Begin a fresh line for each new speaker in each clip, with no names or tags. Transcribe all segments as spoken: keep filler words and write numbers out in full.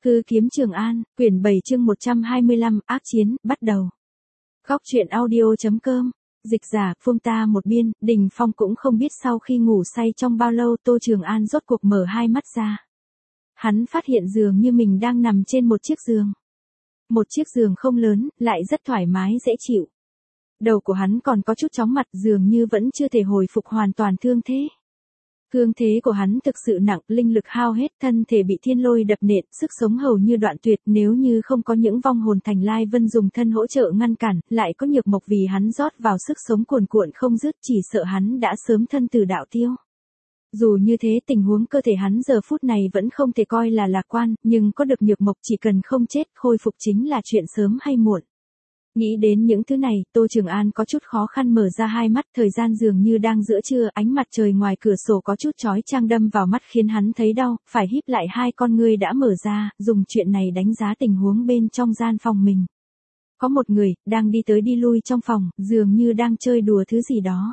Hư kiếm Trường An, quyển bảy chương một trăm hai mươi lăm, ác chiến, bắt đầu. Góc truyện audio.com, dịch giả, Phương ta một biên, Đình Phong cũng không biết sau khi ngủ say trong bao lâu Tô Trường An rốt cuộc mở hai mắt ra. Hắn phát hiện dường như mình đang nằm trên một chiếc giường. Một chiếc giường không lớn, lại rất thoải mái dễ chịu. Đầu của hắn còn có chút chóng mặt dường như vẫn chưa thể hồi phục hoàn toàn thương thế. Thương thế của hắn thực sự nặng, linh lực hao hết, thân thể bị thiên lôi đập nện, sức sống hầu như đoạn tuyệt, nếu như không có những vong hồn thành lai vân dùng thân hỗ trợ ngăn cản, lại có nhược mộc vì hắn rót vào sức sống cuồn cuộn không dứt, chỉ sợ hắn đã sớm thân từ đạo tiêu. Dù như thế tình huống cơ thể hắn giờ phút này vẫn không thể coi là lạc quan, nhưng có được nhược mộc chỉ cần không chết, khôi phục chính là chuyện sớm hay muộn. Nghĩ đến những thứ này, Tô Trường An có chút khó khăn mở ra hai mắt, thời gian dường như đang giữa trưa, ánh mặt trời ngoài cửa sổ có chút chói chang đâm vào mắt khiến hắn thấy đau, phải híp lại hai con ngươi đã mở ra, dùng chuyện này đánh giá tình huống bên trong gian phòng mình. Có một người, đang đi tới đi lui trong phòng, dường như đang chơi đùa thứ gì đó.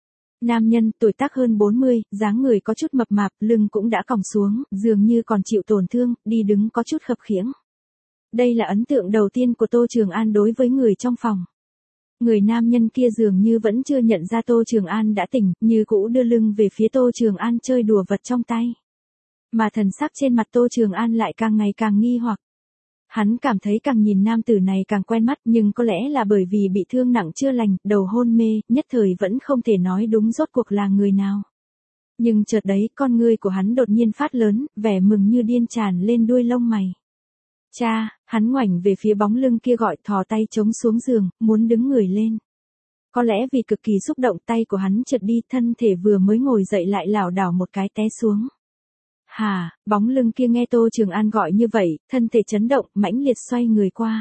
Nam nhân, tuổi tác hơn bốn mươi, dáng người có chút mập mạp, lưng cũng đã còng xuống, dường như còn chịu tổn thương, đi đứng có chút khập khiễng. Đây là ấn tượng đầu tiên của Tô Trường An đối với người trong phòng. Người nam nhân kia dường như vẫn chưa nhận ra Tô Trường An đã tỉnh, như cũ đưa lưng về phía Tô Trường An chơi đùa vật trong tay. Mà thần sắc trên mặt Tô Trường An lại càng ngày càng nghi hoặc. Hắn cảm thấy càng nhìn nam tử này càng quen mắt, nhưng có lẽ là bởi vì bị thương nặng chưa lành, đầu hôn mê, nhất thời vẫn không thể nói đúng rốt cuộc là người nào. Nhưng chợt đấy, con ngươi của hắn đột nhiên phát lớn, vẻ mừng như điên tràn lên đuôi lông mày. Cha, hắn ngoảnh về phía bóng lưng kia gọi, thò tay chống xuống giường, muốn đứng người lên. Có lẽ vì cực kỳ xúc động, tay của hắn trượt đi, thân thể vừa mới ngồi dậy lại lảo đảo một cái té xuống. Hà, bóng lưng kia nghe Tô Trường An gọi như vậy, thân thể chấn động, mãnh liệt xoay người qua.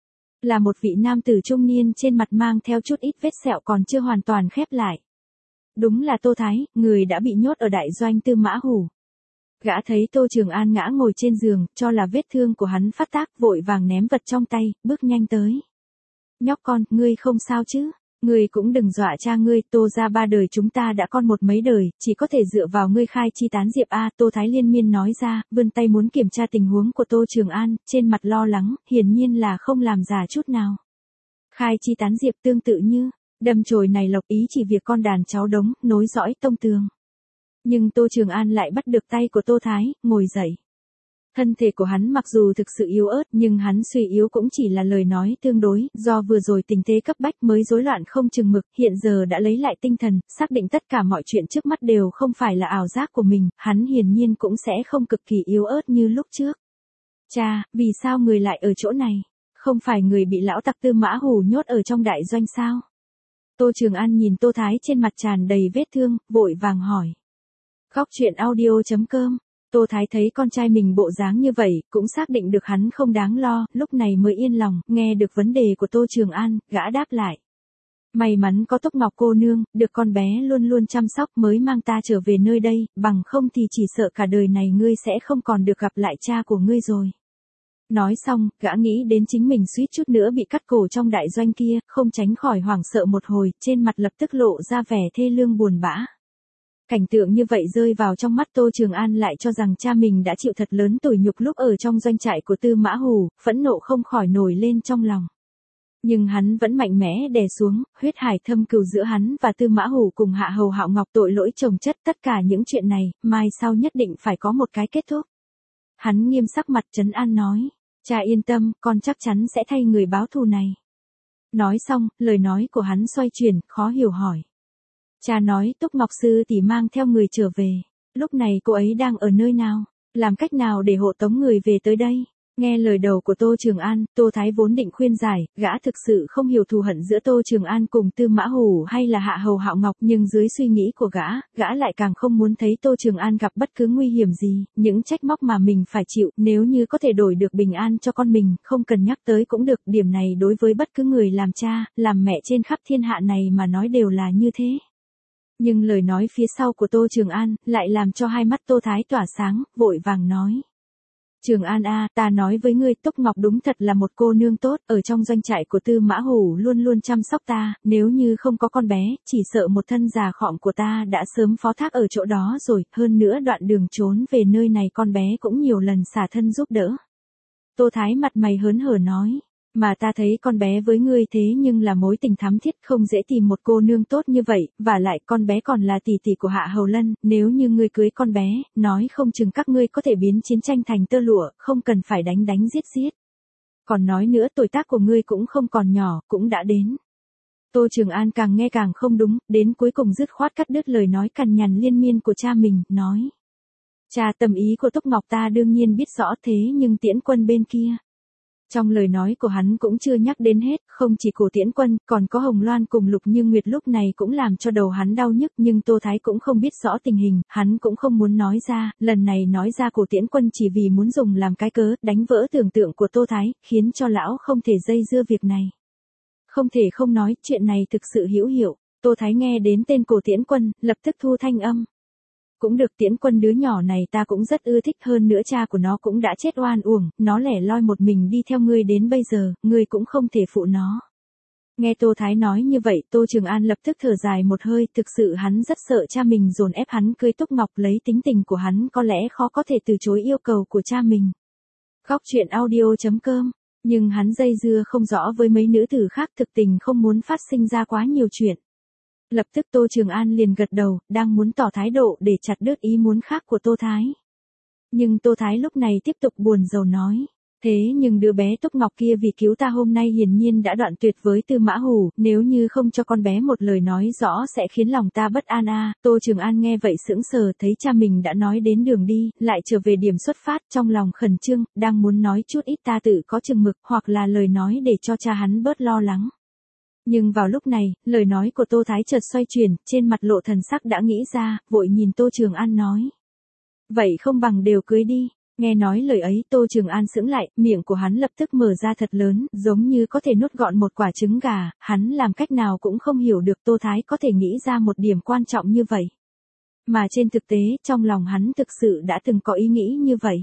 Là một vị nam tử trung niên trên mặt mang theo chút ít vết sẹo còn chưa hoàn toàn khép lại. Đúng là Tô Thái, người đã bị nhốt ở đại doanh Tư Mã Hủ. Gã thấy Tô Trường An ngã ngồi trên giường, cho là vết thương của hắn phát tác, vội vàng ném vật trong tay, bước nhanh tới. Nhóc con, ngươi không sao chứ? Ngươi cũng đừng dọa cha ngươi, Tô ra ba đời chúng ta đã con một mấy đời, chỉ có thể dựa vào ngươi khai chi tán diệp a. Tô Thái liên miên nói ra, vươn tay muốn kiểm tra tình huống của Tô Trường An, trên mặt lo lắng, hiển nhiên là không làm giả chút nào. Khai chi tán diệp tương tự như, đâm chồi này lộc ý chỉ việc con đàn cháu đống, nối dõi tông tường. Nhưng Tô Trường An lại bắt được tay của Tô Thái, ngồi dậy. Thân thể của hắn mặc dù thực sự yếu ớt nhưng hắn suy yếu cũng chỉ là lời nói tương đối, do vừa rồi tình thế cấp bách mới rối loạn không chừng mực, hiện giờ đã lấy lại tinh thần, xác định tất cả mọi chuyện trước mắt đều không phải là ảo giác của mình, hắn hiển nhiên cũng sẽ không cực kỳ yếu ớt như lúc trước. Cha, vì sao người lại ở chỗ này? Không phải người bị lão tặc Tư Mã Hủ nhốt ở trong đại doanh sao? Tô Trường An nhìn Tô Thái trên mặt tràn đầy vết thương, vội vàng hỏi. Góc truyện audio.com, Tô Thái thấy con trai mình bộ dáng như vậy, cũng xác định được hắn không đáng lo, lúc này mới yên lòng, nghe được vấn đề của Tô Trường An, gã đáp lại. May mắn có Túc Ngọc cô nương, được con bé luôn luôn chăm sóc mới mang ta trở về nơi đây, bằng không thì chỉ sợ cả đời này ngươi sẽ không còn được gặp lại cha của ngươi rồi. Nói xong, gã nghĩ đến chính mình suýt chút nữa bị cắt cổ trong đại doanh kia, không tránh khỏi hoảng sợ một hồi, trên mặt lập tức lộ ra vẻ thê lương buồn bã. Cảnh tượng như vậy rơi vào trong mắt Tô Trường An lại cho rằng cha mình đã chịu thật lớn tủi nhục lúc ở trong doanh trại của Tư Mã Hủ, phẫn nộ không khỏi nổi lên trong lòng. Nhưng hắn vẫn mạnh mẽ đè xuống, huyết hải thâm cừu giữa hắn và Tư Mã Hủ cùng Hạ Hầu Hạo Ngọc tội lỗi chồng chất, tất cả những chuyện này, mai sau nhất định phải có một cái kết thúc. Hắn nghiêm sắc mặt trấn an nói, cha yên tâm, con chắc chắn sẽ thay người báo thù này. Nói xong, lời nói của hắn xoay chuyển, khó hiểu hỏi. Cha nói Túc Ngọc sư tỷ mang theo người trở về, lúc này cô ấy đang ở nơi nào, làm cách nào để hộ tống người về tới đây? Nghe lời đầu của Tô Trường An, Tô Thái vốn định khuyên giải, gã thực sự không hiểu thù hận giữa Tô Trường An cùng Tư Mã Hủ hay là Hạ Hầu Hạo Ngọc, nhưng dưới suy nghĩ của gã, gã lại càng không muốn thấy Tô Trường An gặp bất cứ nguy hiểm gì, những trách móc mà mình phải chịu, nếu như có thể đổi được bình an cho con mình, không cần nhắc tới cũng được, điểm này đối với bất cứ người làm cha, làm mẹ trên khắp thiên hạ này mà nói đều là như thế. Nhưng lời nói phía sau của Tô Trường An, lại làm cho hai mắt Tô Thái tỏa sáng, vội vàng nói. Trường An a, ta nói với ngươi, Túc Ngọc đúng thật là một cô nương tốt, ở trong doanh trại của Tư Mã Hủ luôn luôn chăm sóc ta, nếu như không có con bé, chỉ sợ một thân già khọm của ta đã sớm phó thác ở chỗ đó rồi, hơn nữa đoạn đường trốn về nơi này con bé cũng nhiều lần xả thân giúp đỡ. Tô Thái mặt mày hớn hở nói. Mà ta thấy con bé với ngươi thế nhưng là mối tình thắm thiết, không dễ tìm một cô nương tốt như vậy, và lại con bé còn là tỷ tỷ của Hạ Hầu Lân, nếu như ngươi cưới con bé, nói không chừng các ngươi có thể biến chiến tranh thành tơ lụa, không cần phải đánh đánh giết giết. Còn nói nữa tuổi tác của ngươi cũng không còn nhỏ, cũng đã đến. Tô Trường An càng nghe càng không đúng, đến cuối cùng dứt khoát cắt đứt lời nói cằn nhằn liên miên của cha mình, nói. Cha, tâm ý của Túc Ngọc ta đương nhiên biết rõ, thế nhưng Tiễn Quân bên kia. Trong lời nói của hắn cũng chưa nhắc đến hết, không chỉ Cổ Tiễn Quân, còn có Hồng Loan cùng Lục Như Nguyệt lúc này cũng làm cho đầu hắn đau nhức, nhưng Tô Thái cũng không biết rõ tình hình, hắn cũng không muốn nói ra, lần này nói ra Cổ Tiễn Quân chỉ vì muốn dùng làm cái cớ, đánh vỡ tưởng tượng của Tô Thái, khiến cho lão không thể dây dưa việc này. Không thể không nói, chuyện này thực sự hữu hiệu. Tô Thái nghe đến tên Cổ Tiễn Quân, lập tức thu thanh âm. Cũng được, Tiễn Quân đứa nhỏ này ta cũng rất ưa thích, hơn nữa cha của nó cũng đã chết oan uổng, nó lẻ loi một mình đi theo ngươi đến bây giờ, ngươi cũng không thể phụ nó. Nghe Tô Thái nói như vậy, Tô Trường An lập tức thở dài một hơi, thực sự hắn rất sợ cha mình dồn ép hắn cưới Túc Ngọc, lấy tính tình của hắn có lẽ khó có thể từ chối yêu cầu của cha mình. Góc truyện audio chấm com. Nhưng hắn dây dưa không rõ với mấy nữ tử khác, thực tình không muốn phát sinh ra quá nhiều chuyện. Lập tức Tô Trường An liền gật đầu, đang muốn tỏ thái độ để chặt đứt ý muốn khác của Tô Thái. Nhưng Tô Thái lúc này tiếp tục buồn rầu nói. Thế nhưng đứa bé Túc Ngọc kia vì cứu ta hôm nay hiển nhiên đã đoạn tuyệt với Tư Mã Hủ, nếu như không cho con bé một lời nói rõ sẽ khiến lòng ta bất an a. À. Tô Trường An nghe vậy sững sờ, thấy cha mình đã nói đến đường đi, lại trở về điểm xuất phát, trong lòng khẩn trương, đang muốn nói chút ít ta tự có chừng mực, hoặc là lời nói để cho cha hắn bớt lo lắng. Nhưng vào lúc này, lời nói của Tô Thái chợt xoay chuyển, trên mặt lộ thần sắc đã nghĩ ra, vội nhìn Tô Trường An nói. Vậy không bằng đều cưới đi. Nghe nói lời ấy, Tô Trường An sững lại, miệng của hắn lập tức mở ra thật lớn, giống như có thể nuốt gọn một quả trứng gà, hắn làm cách nào cũng không hiểu được Tô Thái có thể nghĩ ra một điểm quan trọng như vậy. Mà trên thực tế, trong lòng hắn thực sự đã từng có ý nghĩ như vậy.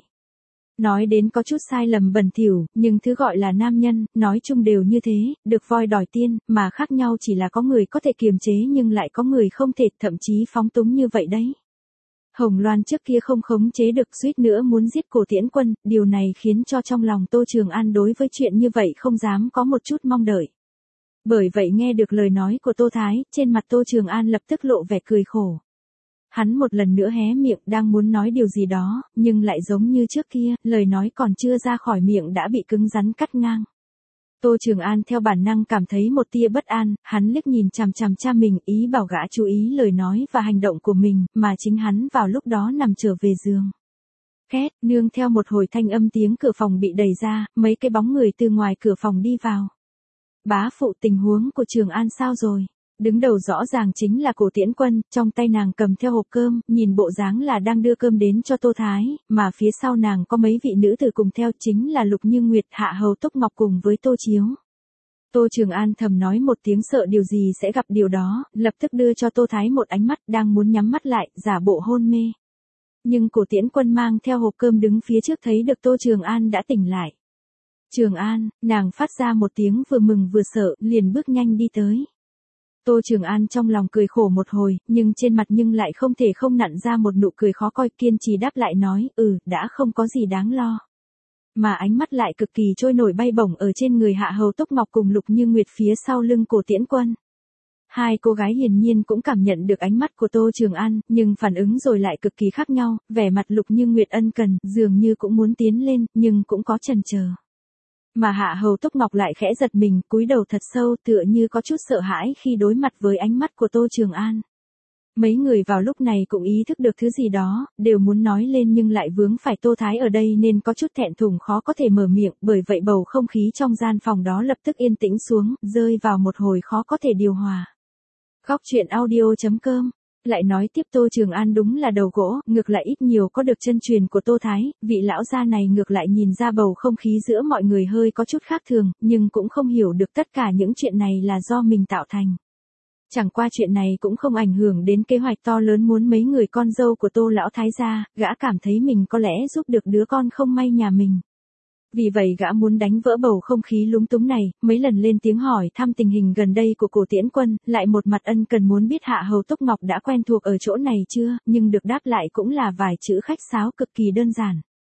Nói đến có chút sai lầm bẩn thỉu, nhưng thứ gọi là nam nhân, nói chung đều như thế, được voi đòi tiên, mà khác nhau chỉ là có người có thể kiềm chế nhưng lại có người không thể, thậm chí phóng túng như vậy đấy. Hồng Loan trước kia không khống chế được, suýt nữa muốn giết Cổ Tiễn Quân, điều này khiến cho trong lòng Tô Trường An đối với chuyện như vậy không dám có một chút mong đợi. Bởi vậy nghe được lời nói của Tô Thái, trên mặt Tô Trường An lập tức lộ vẻ cười khổ. Hắn một lần nữa hé miệng đang muốn nói điều gì đó, nhưng lại giống như trước kia, lời nói còn chưa ra khỏi miệng đã bị cứng rắn cắt ngang. Tô Trường An theo bản năng cảm thấy một tia bất an, hắn liếc nhìn chằm chằm cha mình, ý bảo gã chú ý lời nói và hành động của mình, mà chính hắn vào lúc đó nằm trở về giường. Két, nương theo một hồi thanh âm tiếng cửa phòng bị đẩy ra, mấy cái bóng người từ ngoài cửa phòng đi vào. Bá phụ, tình huống của Trường An sao rồi? Đứng đầu rõ ràng chính là Cổ Tiễn Quân, trong tay nàng cầm theo hộp cơm, nhìn bộ dáng là đang đưa cơm đến cho Tô Thái, mà phía sau nàng có mấy vị nữ tử cùng theo, chính là Lục Như Nguyệt, Hạ Hầu Túc Ngọc cùng với Tô Chiếu. Tô Trường An thầm nói một tiếng sợ điều gì sẽ gặp điều đó, lập tức đưa cho Tô Thái một ánh mắt, đang muốn nhắm mắt lại, giả bộ hôn mê. Nhưng Cổ Tiễn Quân mang theo hộp cơm đứng phía trước thấy được Tô Trường An đã tỉnh lại. Trường An, nàng phát ra một tiếng vừa mừng vừa sợ, liền bước nhanh đi tới. Tô Trường An trong lòng cười khổ một hồi, nhưng trên mặt nhưng lại không thể không nặn ra một nụ cười khó coi, kiên trì đáp lại nói, ừ, đã không có gì đáng lo. Mà ánh mắt lại cực kỳ trôi nổi bay bổng ở trên người Hạ Hầu Túc Ngọc cùng Lục Như Nguyệt phía sau lưng Cổ Tiễn Quân. Hai cô gái hiển nhiên cũng cảm nhận được ánh mắt của Tô Trường An, nhưng phản ứng rồi lại cực kỳ khác nhau, vẻ mặt Lục Như Nguyệt ân cần, dường như cũng muốn tiến lên, nhưng cũng có chần chờ. Mà Hạ Hầu Túc Ngọc lại khẽ giật mình, cúi đầu thật sâu, tựa như có chút sợ hãi khi đối mặt với ánh mắt của Tô Trường An. Mấy người vào lúc này cũng ý thức được thứ gì đó, đều muốn nói lên nhưng lại vướng phải Tô Thái ở đây nên có chút thẹn thùng khó có thể mở miệng, bởi vậy bầu không khí trong gian phòng đó lập tức yên tĩnh xuống, rơi vào một hồi khó có thể điều hòa. Góc truyện audio chấm com. Lại nói tiếp, Tô Trường An đúng là đầu gỗ, ngược lại ít nhiều có được chân truyền của Tô Thái, vị lão gia này ngược lại nhìn ra bầu không khí giữa mọi người hơi có chút khác thường, nhưng cũng không hiểu được tất cả những chuyện này là do mình tạo thành. Chẳng qua chuyện này cũng không ảnh hưởng đến kế hoạch to lớn muốn mấy người con dâu của Tô lão thái gia, gã cảm thấy mình có lẽ giúp được đứa con không may nhà mình. Vì vậy gã muốn đánh vỡ bầu không khí lúng túng này, mấy lần lên tiếng hỏi thăm tình hình gần đây của Cổ Tiễn Quân, lại một mặt ân cần muốn biết Hạ Hầu Túc Ngọc đã quen thuộc ở chỗ này chưa, nhưng được đáp lại cũng là vài chữ khách sáo cực kỳ đơn giản.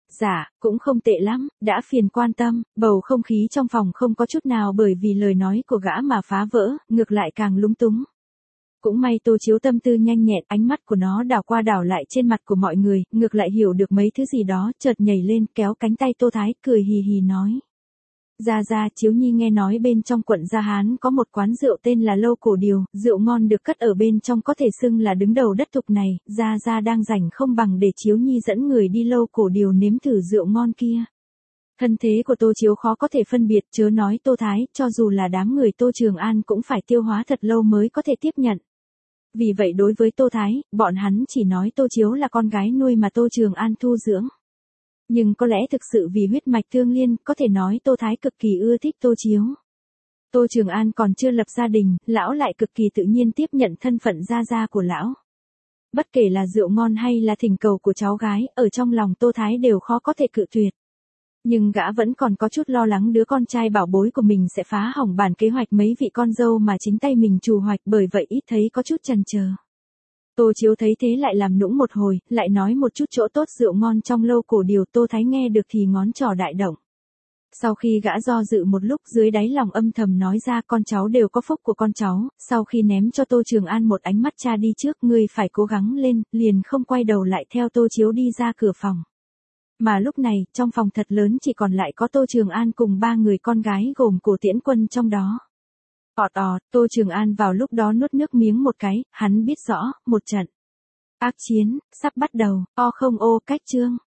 Dạ, cũng không tệ lắm, đã phiền quan tâm, bầu không khí trong phòng không có chút nào bởi vì lời nói của gã mà phá vỡ, ngược lại càng lúng túng. Cũng may Tô Chiếu tâm tư nhanh nhẹn, ánh mắt của nó đảo qua đảo lại trên mặt của mọi người, ngược lại hiểu được mấy thứ gì đó, chợt nhảy lên kéo cánh tay Tô Thái, cười hì hì nói. Gia Gia, Chiếu Nhi nghe nói bên trong quận Gia Hán có một quán rượu tên là Lâu Cổ Điều, rượu ngon được cất ở bên trong có thể xưng là đứng đầu đất thục này, Gia Gia đang rảnh không bằng để Chiếu Nhi dẫn người đi Lâu Cổ Điều nếm thử rượu ngon kia. Thân thế của Tô Chiếu khó có thể phân biệt, chớ nói Tô Thái, cho dù là đám người Tô Trường An cũng phải tiêu hóa thật lâu mới có thể tiếp nhận. Vì vậy đối với Tô Thái, bọn hắn chỉ nói Tô Chiếu là con gái nuôi mà Tô Trường An thu dưỡng. Nhưng có lẽ thực sự vì huyết mạch tương liên, có thể nói Tô Thái cực kỳ ưa thích Tô Chiếu. Tô Trường An còn chưa lập gia đình, lão lại cực kỳ tự nhiên tiếp nhận thân phận gia gia của lão. Bất kể là rượu ngon hay là thỉnh cầu của cháu gái, ở trong lòng Tô Thái đều khó có thể cự tuyệt. Nhưng gã vẫn còn có chút lo lắng đứa con trai bảo bối của mình sẽ phá hỏng bản kế hoạch mấy vị con dâu mà chính tay mình trù hoạch, bởi vậy ít thấy có chút chần chờ. Tô Chiếu thấy thế lại làm nũng một hồi, lại nói một chút chỗ tốt rượu ngon trong Lâu Cổ Điều, Tô Thái nghe được thì ngón trỏ đại động. Sau khi gã do dự một lúc, dưới đáy lòng âm thầm nói ra, con cháu đều có phúc của con cháu, sau khi ném cho Tô Trường An một ánh mắt cha đi trước, ngươi phải cố gắng lên, liền không quay đầu lại theo Tô Chiếu đi ra cửa phòng. Mà lúc này, trong phòng thật lớn chỉ còn lại có Tô Trường An cùng ba người con gái gồm Cổ Tiễn Quân trong đó. Ọt ọt, Tô Trường An vào lúc đó nuốt nước miếng một cái, hắn biết rõ, một trận ác chiến, sắp bắt đầu, o không ô cách chương.